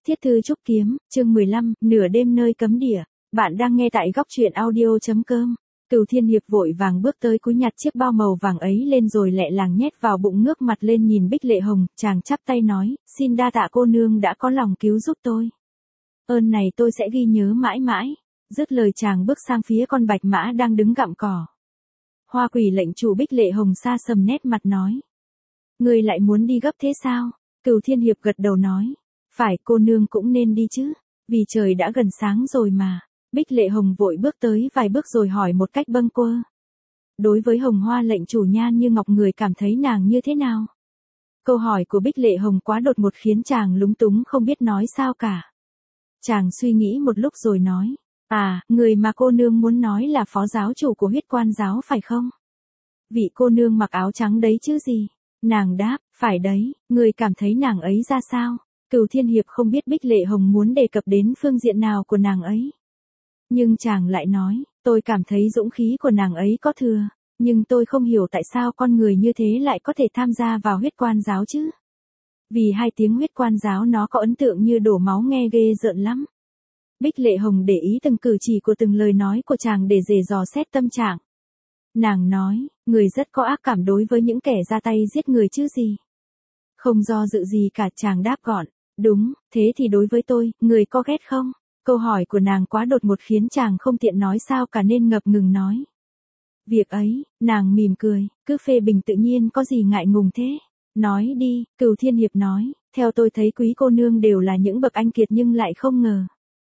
Thiết thư trúc kiếm, chương 15, nửa đêm nơi cấm địa. Bạn đang nghe tại góc truyện audio.com. Cửu Thiên Hiệp vội vàng bước tới cúi nhặt chiếc bao màu vàng ấy lên rồi lẹ làng nhét vào bụng, ngước mặt lên nhìn Bích Lệ Hồng, chàng chắp tay nói, xin đa tạ cô nương đã có lòng cứu giúp tôi. Ơn này tôi sẽ ghi nhớ mãi mãi. Dứt lời chàng bước sang phía con bạch mã đang đứng gặm cỏ. Hoa Quỷ lệnh chủ Bích Lệ Hồng sa sầm nét mặt nói. Người lại muốn đi gấp thế sao? Cửu Thiên Hiệp gật đầu nói. Phải, cô nương cũng nên đi chứ, vì trời đã gần sáng rồi mà. Bích Lệ Hồng vội bước tới vài bước rồi hỏi một cách bâng quơ. Đối với Hồng Hoa lệnh chủ Nhan Như Ngọc, người cảm thấy nàng như thế nào? Câu hỏi của Bích Lệ Hồng quá đột ngột khiến chàng lúng túng không biết nói sao cả. Chàng suy nghĩ một lúc rồi nói. À, người mà cô nương muốn nói là phó giáo chủ của Huyết Quan giáo phải không? Vị cô nương mặc áo trắng đấy chứ gì? Nàng đáp, phải đấy, người cảm thấy nàng ấy ra sao? Cửu Thiên Hiệp không biết Bích Lệ Hồng muốn đề cập đến phương diện nào của nàng ấy. Nhưng chàng lại nói, tôi cảm thấy dũng khí của nàng ấy có thừa, nhưng tôi không hiểu tại sao con người như thế lại có thể tham gia vào Huyết Quan giáo chứ. Vì hai tiếng Huyết Quan giáo nó có ấn tượng như đổ máu, nghe ghê rợn lắm. Bích Lệ Hồng để ý từng cử chỉ của từng lời nói của chàng để dè dò xét tâm trạng. Nàng nói, người rất có ác cảm đối với những kẻ ra tay giết người chứ gì. Không do dự gì cả, chàng đáp gọn. Đúng, thế thì đối với tôi, người có ghét không? Câu hỏi của nàng quá đột ngột khiến chàng không tiện nói sao cả nên ngập ngừng nói. Việc ấy, nàng mỉm cười, cứ phê bình tự nhiên có gì ngại ngùng thế. Nói đi, Cửu Thiên Hiệp nói, theo tôi thấy quý cô nương đều là những bậc anh kiệt nhưng lại không ngờ.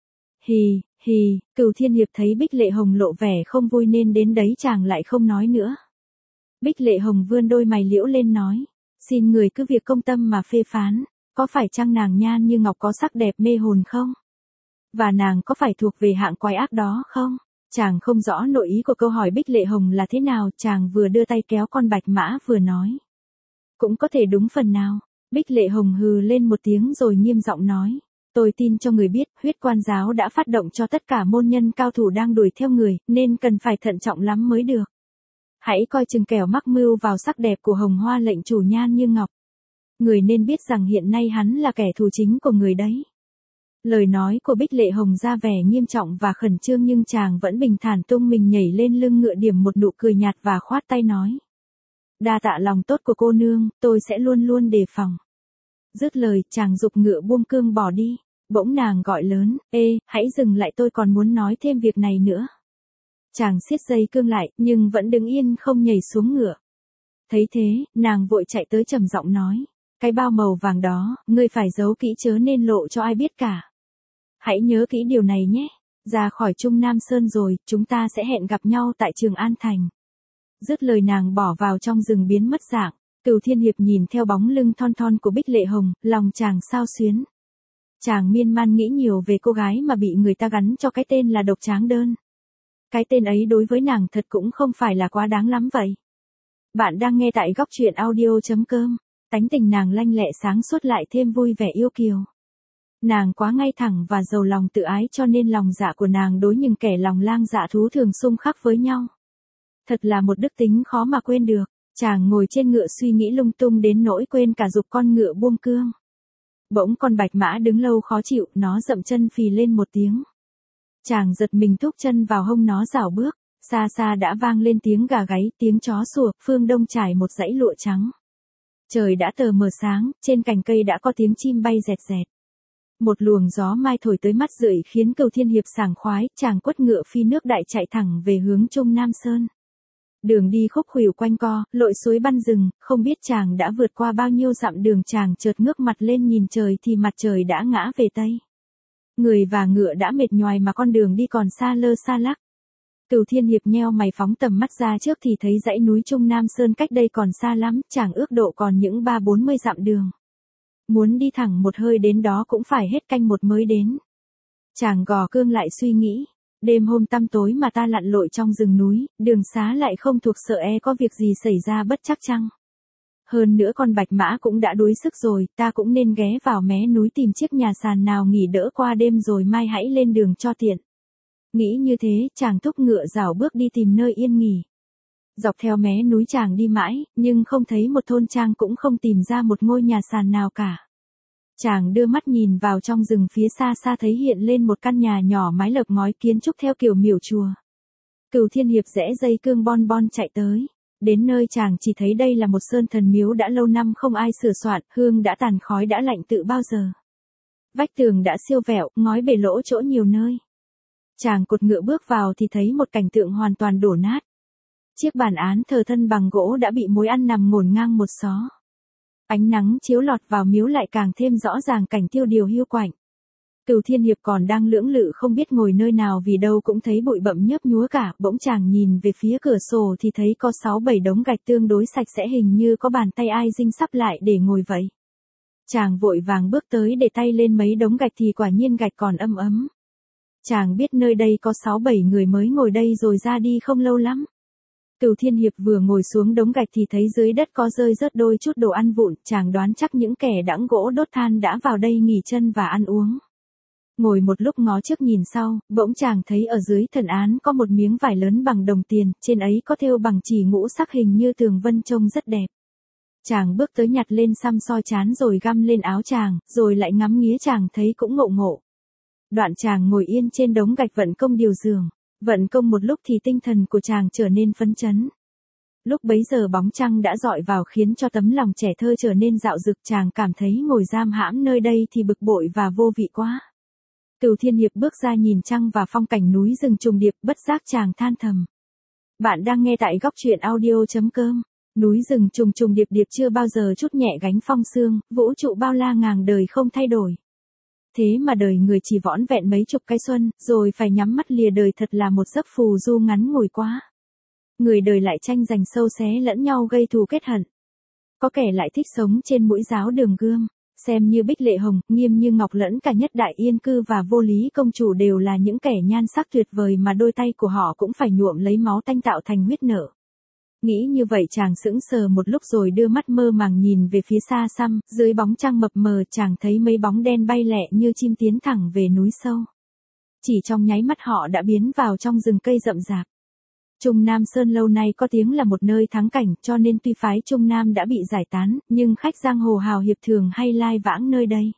Hì, hì, Cửu Thiên Hiệp thấy Bích Lệ Hồng lộ vẻ không vui nên đến đấy chàng lại không nói nữa. Bích Lệ Hồng vươn đôi mày liễu lên nói, xin người cứ việc công tâm mà phê phán, có phải chăng nàng Nhan Như Ngọc có sắc đẹp mê hồn không? Và nàng có phải thuộc về hạng quái ác đó không? Chàng không rõ nội ý của câu hỏi Bích Lệ Hồng là thế nào, chàng vừa đưa tay kéo con bạch mã vừa nói. Cũng có thể đúng phần nào. Bích Lệ Hồng hừ lên một tiếng rồi nghiêm giọng nói. Tôi tin cho người biết, Huyết Quan giáo đã phát động cho tất cả môn nhân cao thủ đang đuổi theo người, nên cần phải thận trọng lắm mới được. Hãy coi chừng kẻo mắc mưu vào sắc đẹp của Hồng Hoa lệnh chủ Nhan Như Ngọc. Người nên biết rằng hiện nay hắn là kẻ thù chính của người đấy. Lời nói của Bích Lệ Hồng ra vẻ nghiêm trọng và khẩn trương nhưng chàng vẫn bình thản tung mình nhảy lên lưng ngựa, điểm một nụ cười nhạt và khoát tay nói. Đa tạ lòng tốt của cô nương, tôi sẽ luôn luôn đề phòng. Dứt lời, chàng giục ngựa buông cương bỏ đi. Bỗng nàng gọi lớn, ê, hãy dừng lại, tôi còn muốn nói thêm việc này nữa. Chàng siết dây cương lại, nhưng vẫn đứng yên không nhảy xuống ngựa. Thấy thế, nàng vội chạy tới trầm giọng nói. Cái bao màu vàng đó, ngươi phải giấu kỹ chớ nên lộ cho ai biết cả. Hãy nhớ kỹ điều này nhé. Ra khỏi Trung Nam Sơn rồi, chúng ta sẽ hẹn gặp nhau tại Trường An Thành. Dứt lời nàng bỏ vào trong rừng biến mất dạng. Cửu Thiên Hiệp nhìn theo bóng lưng thon thon của Bích Lệ Hồng, lòng chàng xao xuyến. Chàng miên man nghĩ nhiều về cô gái mà bị người ta gắn cho cái tên là Độc Tráng Đơn. Cái tên ấy đối với nàng thật cũng không phải là quá đáng lắm vậy. Bạn đang nghe tại góc truyện audio.com. Tánh tình nàng lanh lẹ sáng suốt lại thêm vui vẻ yêu kiều. Nàng quá ngay thẳng và giàu lòng tự ái cho nên lòng dạ của nàng đối những kẻ lòng lang dạ thú thường xung khắc với nhau. Thật là một đức tính khó mà quên được. Chàng ngồi trên ngựa suy nghĩ lung tung đến nỗi quên cả giục con ngựa buông cương. Bỗng con bạch mã đứng lâu khó chịu, nó dậm chân phì lên một tiếng. Chàng giật mình thúc chân vào hông nó rảo bước, xa xa đã vang lên tiếng gà gáy, tiếng chó sủa, phương đông trải một dãy lụa trắng. Trời đã tờ mờ sáng, trên cành cây đã có tiếng chim bay rẹt rẹt. Một luồng gió mai thổi tới mắt rượi khiến Cửu Thiên Hiệp sảng khoái, chàng quất ngựa phi nước đại chạy thẳng về hướng Trung Nam Sơn. Đường đi khúc khuỷu quanh co, lội suối băn rừng, không biết chàng đã vượt qua bao nhiêu dặm đường, chàng chợt ngước mặt lên nhìn trời thì mặt trời đã ngã về tây. Người và ngựa đã mệt nhoài mà con đường đi còn xa lơ xa lắc. Cửu Thiên Hiệp nheo mày phóng tầm mắt ra trước thì thấy dãy núi Trung Nam Sơn cách đây còn xa lắm, chàng ước độ còn những 30-40 dặm đường. Muốn đi thẳng một hơi đến đó cũng phải hết canh một mới đến. Chàng gò cương lại suy nghĩ. Đêm hôm tăm tối mà ta lặn lội trong rừng núi, đường xá lại không thuộc, sợ có việc gì xảy ra bất trắc chăng. Hơn nữa con bạch mã cũng đã đuối sức rồi, ta cũng nên ghé vào mé núi tìm chiếc nhà sàn nào nghỉ đỡ qua đêm rồi mai hãy lên đường cho tiện. Nghĩ như thế, chàng thúc ngựa rảo bước đi tìm nơi yên nghỉ. Dọc theo mé núi chàng đi mãi, nhưng không thấy một thôn trang cũng không tìm ra một ngôi nhà sàn nào cả. Chàng đưa mắt nhìn vào trong rừng phía xa xa thấy hiện lên một căn nhà nhỏ mái lợp ngói kiến trúc theo kiểu miểu chùa. Cửu Thiên Hiệp rẽ dây cương bon bon chạy tới. Đến nơi chàng chỉ thấy đây là một sơn thần miếu đã lâu năm không ai sửa soạn, hương đã tàn khói đã lạnh tự bao giờ. Vách tường đã siêu vẹo, ngói bể lỗ chỗ nhiều nơi. Chàng cột ngựa bước vào thì thấy một cảnh tượng hoàn toàn đổ nát. Chiếc bàn án thờ thân bằng gỗ đã bị mối ăn nằm ngổn ngang một xó. Ánh nắng chiếu lọt vào miếu lại càng thêm rõ ràng cảnh tiêu điều hiu quạnh. Cửu Thiên Hiệp còn đang lưỡng lự không biết ngồi nơi nào vì đâu cũng thấy bụi bặm nhớp nhúa cả, bỗng chàng nhìn về phía cửa sổ thì thấy có 6-7 đống gạch tương đối sạch sẽ, hình như có bàn tay ai dinh sắp lại để ngồi vậy. Chàng vội vàng bước tới để tay lên mấy đống gạch thì quả nhiên gạch còn ấm ấm. Chàng biết nơi đây có 6-7 người mới ngồi đây rồi ra đi không lâu lắm. Cửu Thiên Hiệp vừa ngồi xuống đống gạch thì thấy dưới đất có rơi rớt đôi chút đồ ăn vụn, chàng đoán chắc những kẻ đãng gỗ đốt than đã vào đây nghỉ chân và ăn uống. Ngồi một lúc ngó trước nhìn sau, bỗng chàng thấy ở dưới thần án có một miếng vải lớn bằng đồng tiền, trên ấy có thêu bằng chỉ ngũ sắc hình như tường vân trông rất đẹp. Chàng bước tới nhặt lên xăm soi chán rồi găm lên áo chàng, rồi lại ngắm nghía chàng thấy cũng ngộ ngộ. Đoạn chàng ngồi yên trên đống gạch vận công điều giường. Vận công một lúc thì tinh thần của chàng trở nên phấn chấn. Lúc bấy giờ bóng trăng đã dọi vào khiến cho tấm lòng trẻ thơ trở nên dạo dực, chàng cảm thấy ngồi giam hãm nơi đây thì bực bội và vô vị quá. Cửu Thiên Hiệp bước ra nhìn trăng và phong cảnh núi rừng trùng điệp, bất giác chàng than thầm. Bạn đang nghe tại góc truyện audio.com. Núi rừng trùng trùng điệp điệp chưa bao giờ trút nhẹ gánh phong sương, vũ trụ bao la ngàn đời không thay đổi. Thế mà đời người chỉ vỏn vẹn mấy chục cái xuân, rồi phải nhắm mắt lìa đời, thật là một giấc phù du ngắn ngủi quá. Người đời lại tranh giành sâu xé lẫn nhau gây thù kết hận. Có kẻ lại thích sống trên mũi giáo đường gươm, xem như Bích Lệ Hồng, Nghiêm Như Ngọc lẫn cả Nhất Đại Yên Cư và Vô Lý Công Chủ đều là những kẻ nhan sắc tuyệt vời mà đôi tay của họ cũng phải nhuộm lấy máu tanh tạo thành huyết nở. Nghĩ như vậy chàng sững sờ một lúc rồi đưa mắt mơ màng nhìn về phía xa xăm, dưới bóng trăng mập mờ chàng thấy mấy bóng đen bay lẹ như chim tiến thẳng về núi sâu. Chỉ trong nháy mắt họ đã biến vào trong rừng cây rậm rạp. Trung Nam Sơn lâu nay có tiếng là một nơi thắng cảnh, cho nên tuy phái Trung Nam đã bị giải tán, nhưng khách giang hồ hào hiệp thường hay lai vãng nơi đây.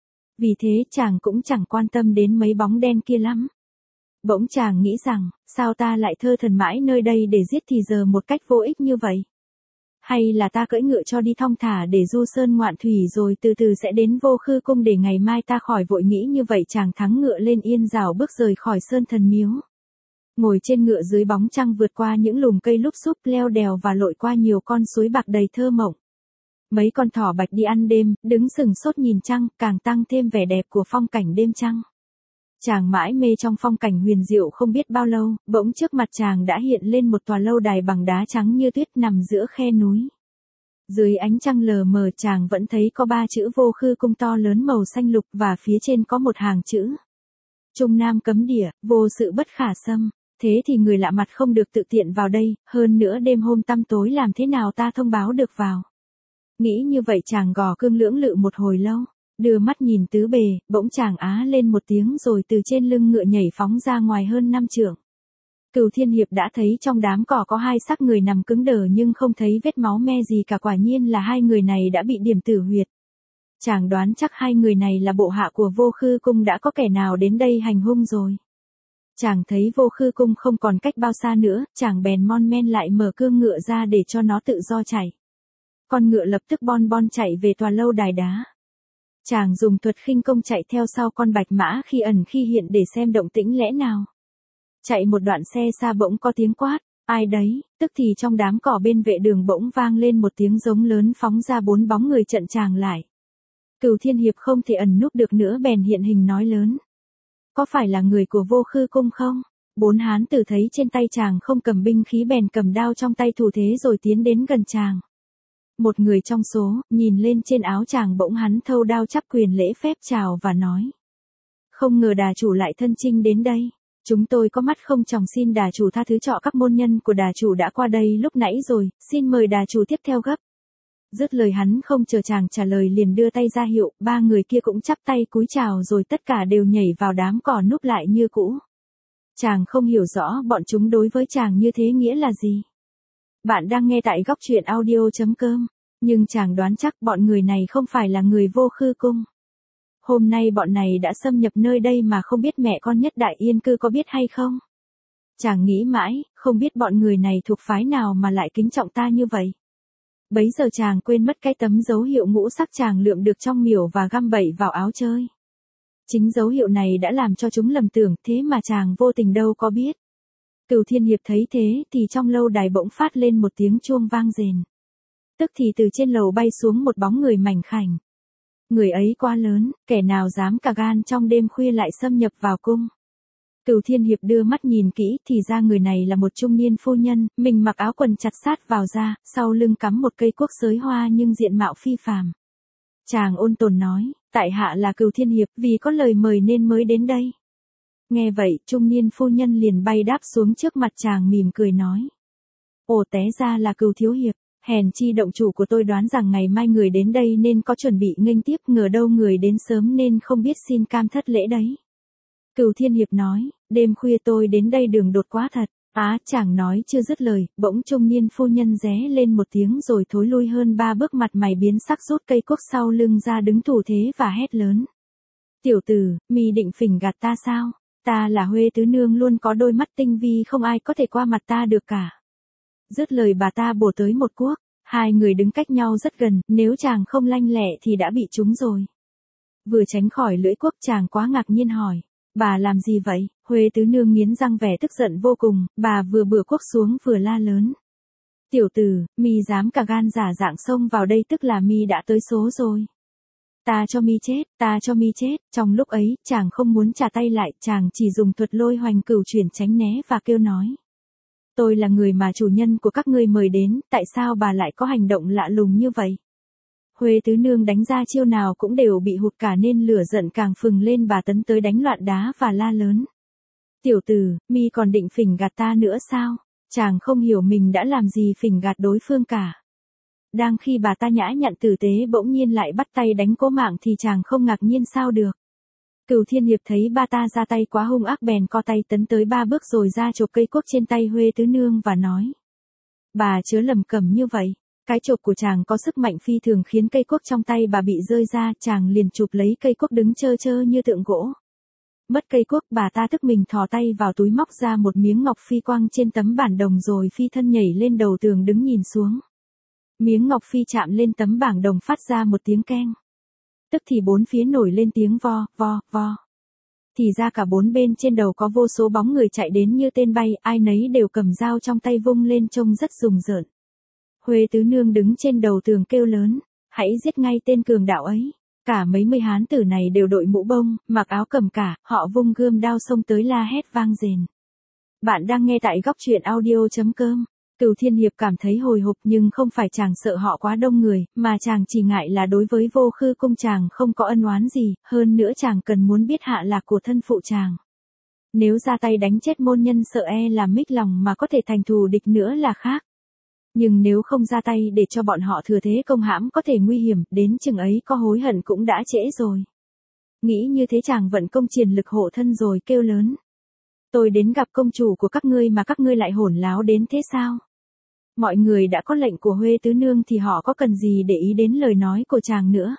Vì thế chàng cũng chẳng quan tâm đến mấy bóng đen kia lắm. Bỗng chàng nghĩ rằng, sao ta lại thơ thần mãi nơi đây để giết thì giờ một cách vô ích như vậy? Hay là ta cưỡi ngựa cho đi thong thả để du sơn ngoạn thủy rồi từ từ sẽ đến Vô Khư Cung để ngày mai ta khỏi vội, nghĩ như vậy chàng thắng ngựa lên yên rào bước rời khỏi sơn thần miếu. Ngồi trên ngựa dưới bóng trăng vượt qua những lùm cây lúp xúp leo đèo và lội qua nhiều con suối bạc đầy thơ mộng. Mấy con thỏ bạch đi ăn đêm, đứng sừng sốt nhìn trăng, càng tăng thêm vẻ đẹp của phong cảnh đêm trăng. Chàng mãi mê trong phong cảnh huyền diệu không biết bao lâu, bỗng trước mặt chàng đã hiện lên một tòa lâu đài bằng đá trắng như tuyết nằm giữa khe núi. Dưới ánh trăng lờ mờ chàng vẫn thấy có 3 chữ Vô Khư Cung to lớn màu xanh lục và phía trên có một hàng chữ. Trung Nam cấm địa, vô sự bất khả xâm. Thế thì người lạ mặt không được tự tiện vào đây, hơn nữa đêm hôm tăm tối làm thế nào ta thông báo được vào. Nghĩ như vậy chàng gò cương lưỡng lự một hồi lâu. Đưa mắt nhìn tứ bề, bỗng chàng á lên một tiếng rồi từ trên lưng ngựa nhảy phóng ra ngoài hơn 5 trượng. Cửu Thiên Hiệp đã thấy trong đám cỏ có 2 xác người nằm cứng đờ nhưng không thấy vết máu me gì cả, quả nhiên là 2 người này đã bị điểm tử huyệt. Chàng đoán chắc 2 người này là bộ hạ của Vô Khư Cung, đã có kẻ nào đến đây hành hung rồi. Chàng thấy Vô Khư Cung không còn cách bao xa nữa, chàng bèn mon men lại mở cương ngựa ra để cho nó tự do chạy. Con ngựa lập tức bon bon chạy về tòa lâu đài đá. Chàng dùng thuật khinh công chạy theo sau con bạch mã khi ẩn khi hiện để xem động tĩnh lẽ nào. Chạy một đoạn xe xa bỗng có tiếng quát, ai đấy, tức thì trong đám cỏ bên vệ đường bỗng vang lên một tiếng giống lớn, phóng ra 4 bóng người chặn chàng lại. Cửu Thiên Hiệp không thể ẩn núp được nữa bèn hiện hình nói lớn. Có phải là người của Vô Khư Cung không? 4 hán tử thấy trên tay chàng không cầm binh khí bèn cầm đao trong tay thủ thế rồi tiến đến gần chàng. Một người trong số, nhìn lên trên áo chàng bỗng hắn thâu đao chắp quyền lễ phép chào và nói. Không ngờ đà chủ lại thân chinh đến đây. Chúng tôi có mắt không tròng, xin đà chủ tha thứ cho các môn nhân của đà chủ đã qua đây lúc nãy rồi, xin mời đà chủ tiếp theo gấp. Dứt lời hắn không chờ chàng trả lời liền đưa tay ra hiệu, 3 người kia cũng chắp tay cúi chào rồi tất cả đều nhảy vào đám cỏ núp lại như cũ. Chàng không hiểu rõ bọn chúng đối với chàng như thế nghĩa là gì. Bạn đang nghe tại góc truyện audio.com, nhưng chàng đoán chắc bọn người này không phải là người Vô Khư Cung. Hôm nay bọn này đã xâm nhập nơi đây mà không biết mẹ con Nhất Đại Yên Cư có biết hay không? Chàng nghĩ mãi, không biết bọn người này thuộc phái nào mà lại kính trọng ta như vậy. Bấy giờ chàng quên mất cái tấm dấu hiệu ngũ sắc chàng lượm được trong miểu và găm bậy vào áo chơi. Chính dấu hiệu này đã làm cho chúng lầm tưởng, thế mà chàng vô tình đâu có biết. Cửu Thiên Hiệp thấy thế thì trong lâu đài bỗng phát lên một tiếng chuông vang rền. Tức thì từ trên lầu bay xuống một bóng người mảnh khảnh. Người ấy quá lớn, kẻ nào dám cả gan trong đêm khuya lại xâm nhập vào cung. Cửu Thiên Hiệp đưa mắt nhìn kỹ thì ra người này là một trung niên phu nhân, mình mặc áo quần chặt sát vào da, sau lưng cắm một cây cuốc sới hoa nhưng diện mạo phi phàm. Chàng ôn tồn nói, tại hạ là Cửu Thiên Hiệp, vì có lời mời nên mới đến đây. Nghe vậy, trung niên phu nhân liền bay đáp xuống trước mặt chàng mỉm cười nói. Ồ, té ra là Cửu thiếu hiệp, hèn chi động chủ của tôi đoán rằng ngày mai người đến đây nên có chuẩn bị nghênh tiếp, ngờ đâu người đến sớm nên không biết xin cam thất lễ đấy. Cửu Thiên Hiệp nói, đêm khuya tôi đến đây đường đột quá thật. Chàng nói chưa dứt lời, bỗng trung niên phu nhân ré lên một tiếng rồi thối lui hơn 3 bước, mặt mày biến sắc, rút cây cuốc sau lưng ra đứng thủ thế và hét lớn. Tiểu tử, mi định phỉnh gạt ta sao? Ta là Huê Tứ Nương, luôn có đôi mắt tinh vi, không ai có thể qua mặt ta được cả. Dứt lời bà ta bổ tới một cuốc, hai người đứng cách nhau rất gần, nếu chàng không lanh lẹ thì đã bị trúng rồi. Vừa tránh khỏi lưỡi cuốc chàng quá ngạc nhiên hỏi. Bà làm gì vậy? Huê Tứ Nương nghiến răng vẻ tức giận vô cùng, bà vừa bừa cuốc xuống vừa la lớn. Tiểu tử, mi dám cả gan giả dạng xông vào đây, tức là mi đã tới số rồi. Ta cho mi chết, ta cho mi chết. Trong lúc ấy, chàng không muốn trả tay lại, chàng chỉ dùng thuật lôi hoành cửu chuyển tránh né và kêu nói. Tôi là người mà chủ nhân của các ngươi mời đến, tại sao bà lại có hành động lạ lùng như vậy? Huê Tứ Nương đánh ra chiêu nào cũng đều bị hụt cả nên lửa giận càng phừng lên, bà tấn tới đánh loạn đá và la lớn. Tiểu tử, mi còn định phỉnh gạt ta nữa sao? Chàng không hiểu mình đã làm gì phỉnh gạt đối phương cả. Đang khi bà ta nhã nhặn tử tế bỗng nhiên lại bắt tay đánh cố mạng thì chàng không ngạc nhiên sao được. Cửu Thiên Hiệp thấy bà ta ra tay quá hung ác bèn co tay tấn tới 3 bước rồi ra chộp cây cuốc trên tay Huê Tứ Nương và nói. Bà chớ lầm cẩm như vậy. Cái chộp của chàng có sức mạnh phi thường khiến cây cuốc trong tay bà bị rơi ra, chàng liền chụp lấy cây cuốc đứng chơ chơ như tượng gỗ. Mất cây cuốc, bà ta tức mình thò tay vào túi móc ra một miếng ngọc phi quăng trên tấm bản đồng rồi phi thân nhảy lên đầu tường đứng nhìn xuống. Miếng ngọc phi chạm lên tấm bảng đồng phát ra một tiếng keng. Tức thì bốn phía nổi lên tiếng vo, vo, vo. Thì ra cả bốn bên trên đầu có vô số bóng người chạy đến như tên bay, ai nấy đều cầm dao trong tay vung lên trông rất rùng rợn. Huê Tứ Nương đứng trên đầu tường kêu lớn, hãy giết ngay tên cường đạo ấy. Cả mấy mươi hán tử này đều đội mũ bông, mặc áo cầm cả, họ vung gươm đao xông tới la hét vang rền. Bạn đang nghe tại góc truyện audio.com. Cửu Thiên Hiệp cảm thấy hồi hộp nhưng không phải chàng sợ họ quá đông người, mà chàng chỉ ngại là đối với Vô Khư cung chàng không có ân oán gì, hơn nữa chàng cần muốn biết hạ lạc của thân phụ chàng. Nếu ra tay đánh chết môn nhân sợ e làm mích lòng mà có thể thành thù địch nữa là khác. Nhưng nếu không ra tay để cho bọn họ thừa thế công hãm có thể nguy hiểm, đến chừng ấy có hối hận cũng đã trễ rồi. Nghĩ như thế chàng vận công triển lực hộ thân rồi kêu lớn. Tôi đến gặp công chủ của các ngươi mà các ngươi lại hỗn láo đến thế sao? Mọi người đã có lệnh của Huê Tứ Nương thì họ có cần gì để ý đến lời nói của chàng nữa.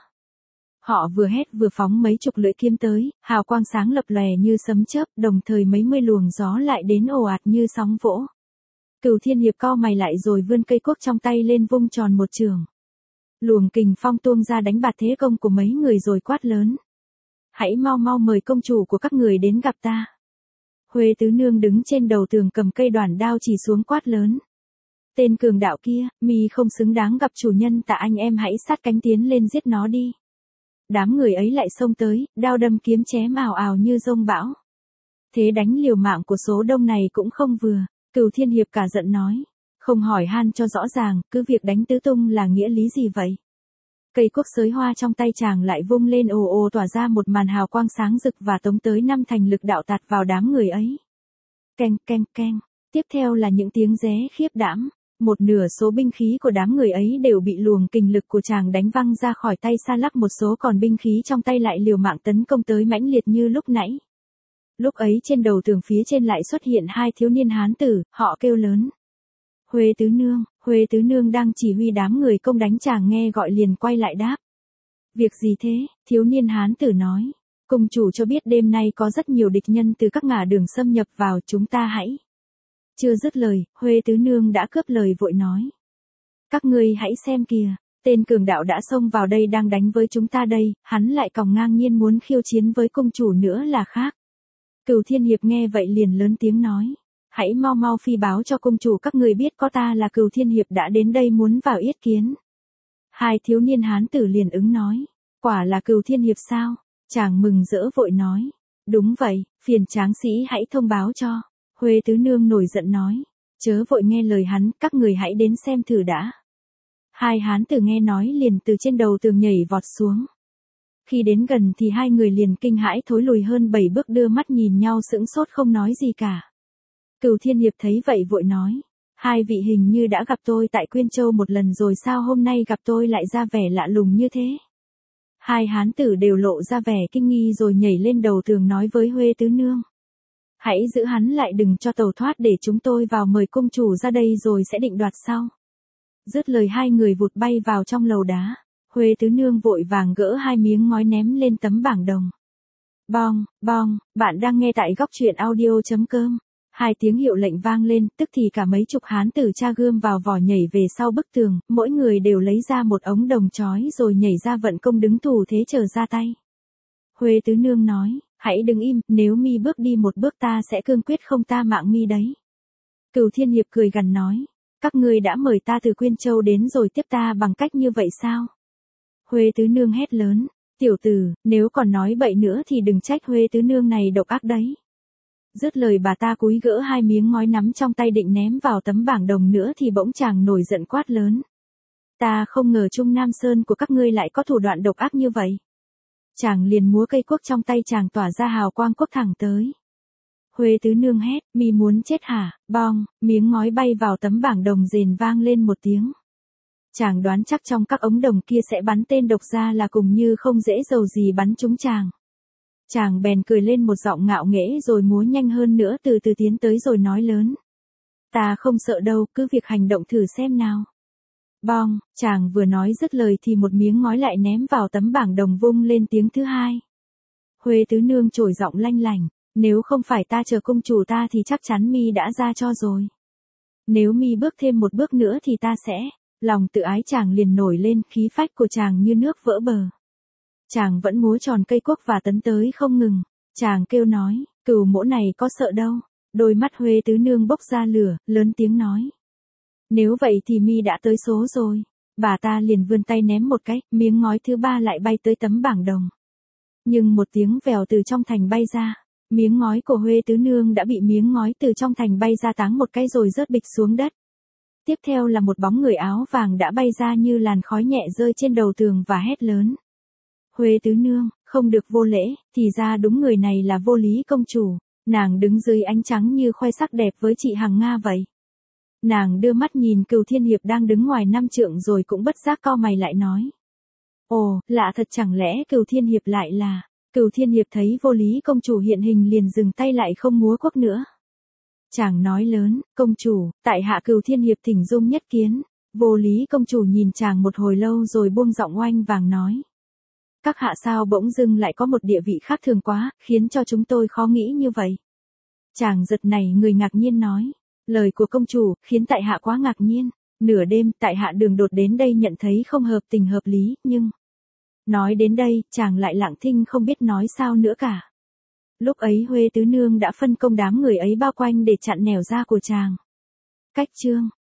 Họ vừa hét vừa phóng mấy chục lưỡi kiếm tới, hào quang sáng lập lòe như sấm chớp, đồng thời mấy mươi luồng gió lại đến ồ ạt như sóng vỗ. Cửu Thiên Hiệp cau mày lại rồi vươn cây cuốc trong tay lên vung tròn một trường. Luồng kình phong tuôn ra đánh bạt thế công của mấy người rồi quát lớn. Hãy mau mau mời công chủ của các người đến gặp ta. Huê Tứ Nương đứng trên đầu tường cầm cây đoản đao chỉ xuống quát lớn. Tên cường đạo kia, mi không xứng đáng gặp chủ nhân tạ, anh em hãy sát cánh tiến lên giết nó đi. Đám người ấy lại xông tới, đao đâm kiếm chém ào ào như dông bão. Thế đánh liều mạng của số đông này cũng không vừa. Cửu Thiên Hiệp cả giận nói. Không hỏi han cho rõ ràng, cứ việc đánh tứ tung là nghĩa lý gì vậy? Cây cuốc sới hoa trong tay chàng lại vung lên ồ ồ tỏa ra một màn hào quang sáng rực và tống tới 5 thành lực đạo tạt vào đám người ấy. Keng keng keng. Tiếp theo là những tiếng ré khiếp đảm. Một nửa số binh khí của đám người ấy đều bị luồng kình lực của chàng đánh văng ra khỏi tay xa lắc, một số còn binh khí trong tay lại liều mạng tấn công tới mãnh liệt như lúc nãy. Lúc ấy trên đầu tường phía trên lại xuất hiện hai thiếu niên hán tử, họ kêu lớn. Huê Tứ Nương đang chỉ huy đám người công đánh, chàng nghe gọi liền quay lại đáp. Việc gì thế? Thiếu niên hán tử nói. Cung chủ cho biết đêm nay có rất nhiều địch nhân từ các ngả đường xâm nhập vào, chúng ta hãy. Chưa dứt lời, Huê Tứ Nương đã cướp lời vội nói. Các ngươi hãy xem kìa, tên cường đạo đã xông vào đây đang đánh với chúng ta đây, hắn lại còn ngang nhiên muốn khiêu chiến với cung chủ nữa là khác. Cửu Thiên Hiệp nghe vậy liền lớn tiếng nói. Hãy mau mau phi báo cho cung chủ các người biết có ta là Cửu Thiên Hiệp đã đến đây muốn vào yết kiến. Hai thiếu niên hán tử liền ứng nói. Quả là Cửu Thiên Hiệp sao? Chàng mừng rỡ vội nói. Đúng vậy, phiền tráng sĩ hãy thông báo cho. Huê Tứ Nương nổi giận nói. Chớ vội nghe lời hắn, các người hãy đến xem thử đã. Hai hán tử nghe nói liền từ trên đầu tường nhảy vọt xuống. Khi đến gần thì hai người liền kinh hãi thối lùi hơn 7 bước đưa mắt nhìn nhau sững sốt không nói gì cả. Cửu Thiên Hiệp thấy vậy vội nói. Hai vị hình như đã gặp tôi tại Quyên Châu một lần rồi sao hôm nay gặp tôi lại ra vẻ lạ lùng như thế. Hai hán tử đều lộ ra vẻ kinh nghi rồi nhảy lên đầu tường nói với Huê Tứ Nương. Hãy giữ hắn lại đừng cho tẩu thoát để chúng tôi vào mời cung chủ ra đây rồi sẽ định đoạt sau. Dứt lời hai người vụt bay vào trong lầu đá. Huê Tứ Nương vội vàng gỡ hai miếng ngói ném lên tấm bảng đồng. Bong, bong, bạn đang nghe tại góc truyện audio.com. Hai tiếng hiệu lệnh vang lên, tức thì cả mấy chục hán tử tra gươm vào vỏ nhảy về sau bức tường, mỗi người đều lấy ra một ống đồng chói rồi nhảy ra vận công đứng thủ thế chờ ra tay. Huê Tứ Nương nói, hãy đừng im, nếu mi bước đi một bước ta sẽ cương quyết không ta mạng mi đấy. Cửu Thiên Hiệp cười gằn nói, các ngươi đã mời ta từ Quyên Châu đến rồi tiếp ta bằng cách như vậy sao? Huê Tứ Nương hét lớn, tiểu tử, nếu còn nói bậy nữa thì đừng trách Huê Tứ Nương này độc ác đấy. Dứt lời bà ta cúi gỡ hai miếng ngói nắm trong tay định ném vào tấm bảng đồng nữa thì bỗng chàng nổi giận quát lớn. Ta không ngờ Trung Nam Sơn của các ngươi lại có thủ đoạn độc ác như vậy. Chàng liền múa cây cuốc trong tay chàng tỏa ra hào quang cuốc thẳng tới. Huê Tứ Nương hét, mi muốn chết hả? Bong, miếng ngói bay vào tấm bảng đồng rền vang lên một tiếng. Chàng đoán chắc trong các ống đồng kia sẽ bắn tên độc ra là cùng như không dễ dầu gì bắn trúng chàng. Chàng bèn cười lên một giọng ngạo nghễ rồi múa nhanh hơn nữa từ từ tiến tới rồi nói lớn. Ta không sợ đâu, cứ việc hành động thử xem nào. Bong, chàng vừa nói dứt lời thì một miếng ngói lại ném vào tấm bảng đồng vung lên tiếng thứ hai. Huê Tứ Nương trổi giọng lanh lảnh, nếu không phải ta chờ cung chủ ta thì chắc chắn mi đã ra cho rồi. Nếu mi bước thêm một bước nữa thì ta sẽ, lòng tự ái chàng liền nổi lên, khí phách của chàng như nước vỡ bờ. Chàng vẫn múa tròn cây cuốc và tấn tới không ngừng, chàng kêu nói, cửu mỗ này có sợ đâu. Đôi mắt Huê Tứ Nương bốc ra lửa, lớn tiếng nói. Nếu vậy thì mi đã tới số rồi. Bà ta liền vươn tay ném một cái, miếng ngói thứ ba lại bay tới tấm bảng đồng. Nhưng một tiếng vèo từ trong thành bay ra, miếng ngói của Huê Tứ Nương đã bị miếng ngói từ trong thành bay ra táng một cái rồi rớt bịch xuống đất. Tiếp theo là một bóng người áo vàng đã bay ra như làn khói nhẹ rơi trên đầu tường và hét lớn. Huê Tứ Nương, không được vô lễ, thì ra đúng người này là Vô Lý công chủ. Nàng đứng dưới ánh trắng như khoe sắc đẹp với chị Hằng Nga vậy. Nàng đưa mắt nhìn Cửu Thiên Hiệp đang đứng ngoài 5 trượng rồi cũng bất giác cau mày lại nói. Ồ, lạ thật, chẳng lẽ Cửu Thiên Hiệp lại là. Cửu Thiên Hiệp thấy Vô Lý công chủ hiện hình liền dừng tay lại không múa cuốc nữa. Chàng nói lớn, công chủ, tại hạ Cửu Thiên Hiệp thỉnh dung nhất kiến. Vô Lý công chủ nhìn chàng một hồi lâu rồi buông giọng oanh vàng nói. Các hạ sao bỗng dưng lại có một địa vị khác thường quá, khiến cho chúng tôi khó nghĩ như vậy. Chàng giật nảy người ngạc nhiên nói. Lời của công chủ, khiến tại hạ quá ngạc nhiên. Nửa đêm, tại hạ đường đột đến đây nhận thấy không hợp tình hợp lý, nhưng. Nói đến đây, chàng lại lặng thinh không biết nói sao nữa cả. Lúc ấy Huê Tứ Nương đã phân công đám người ấy bao quanh để chặn nẻo ra của chàng. Cách chương.